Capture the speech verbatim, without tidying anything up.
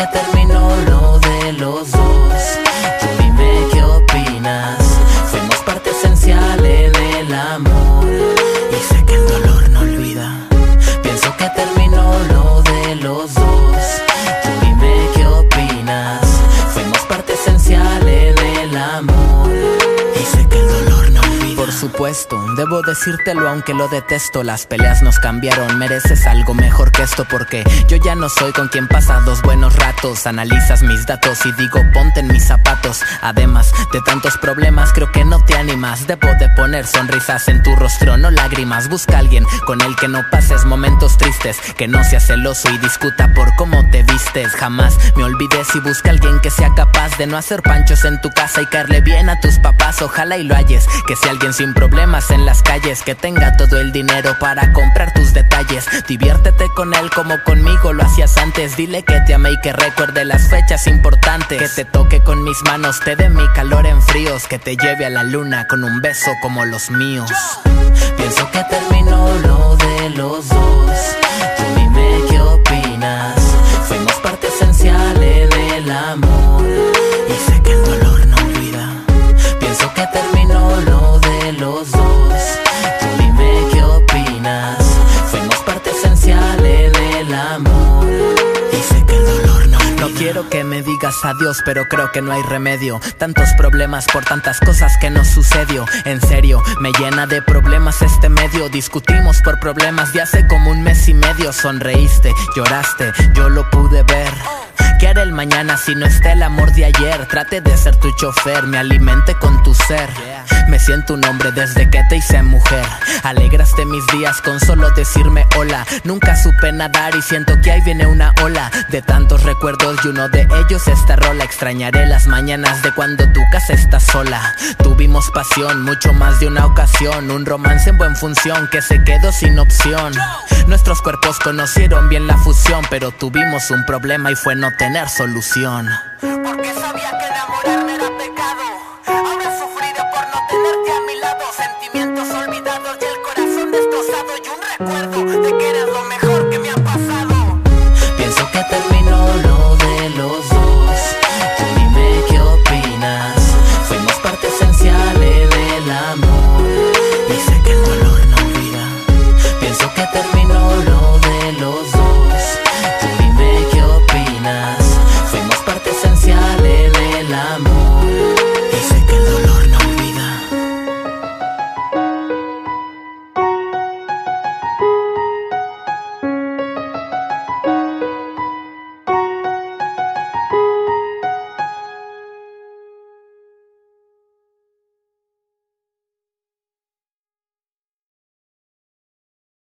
que terminó lo de los dos. Tú dime qué opinas. Fuimos parte esencial en el amor y sé que el dolor no olvida. Pienso que terminó lo de los dos. Tú dime qué opinas. Fuimos parte esencial en el amor y sé que el dolor no olvida. Por supuesto, debo decírtelo aunque lo detesto. Las peleas nos cambiaron, mereces algo mejor que esto, porque yo ya no soy con quien pasa dos buenos ratos. Analizas mis datos y digo ponte en mis zapatos. Además de tantos problemas creo que no te animas. Debo de poner sonrisas en tu rostro, no lágrimas. Busca a alguien con el que no pases momentos tristes, que no sea celoso y discuta por cómo te vistes. Jamás me olvides y busca a alguien que sea capaz de no hacer panchos en tu casa y caerle bien a tus papás. Ojalá y lo halles, que sea alguien sin problemas en las calles, que tenga todo el dinero para comprar tus detalles. Diviértete con él como conmigo lo hacías antes. Dile que te amé y que recuerde las fechas importantes. Que te toque con mis manos, te dé mi calor en fríos. Que te lleve a la luna con un beso como los míos. Pienso que terminó lo de los dos. Tú dime qué opinas. Fuimos parte esencial en el amor y sé que el dolor no olvida. Pienso que terminó lo de los dos. Tú dime qué opinas. Fuimos parte esencial en el amor y sé que el dolor no olvida. No quiero que me digas adiós, pero creo que no hay remedio. Tantos problemas por tantas cosas que nos sucedió. En serio, me llena de problemas este medio. Discutimos por problemas de hace como un mes y medio. Sonreíste, lloraste, yo lo pude ver. ¿Qué haré el mañana si no está el amor de ayer? Trate de ser tu chofer, me alimente con tu ser. Me siento un hombre desde que te hice mujer. Alegraste mis días con solo decirme hola. Nunca supe nadar y siento que ahí viene una ola de tantos recuerdos y uno de ellos esta rola. Extrañaré las mañanas de cuando tu casa está sola. Tuvimos pasión, mucho más de una ocasión. Un romance en buen función que se quedó sin opción. Nuestros cuerpos conocieron bien la fusión, pero tuvimos un problema y fue no tener solución. Porque sabía que enamorarme era pecado.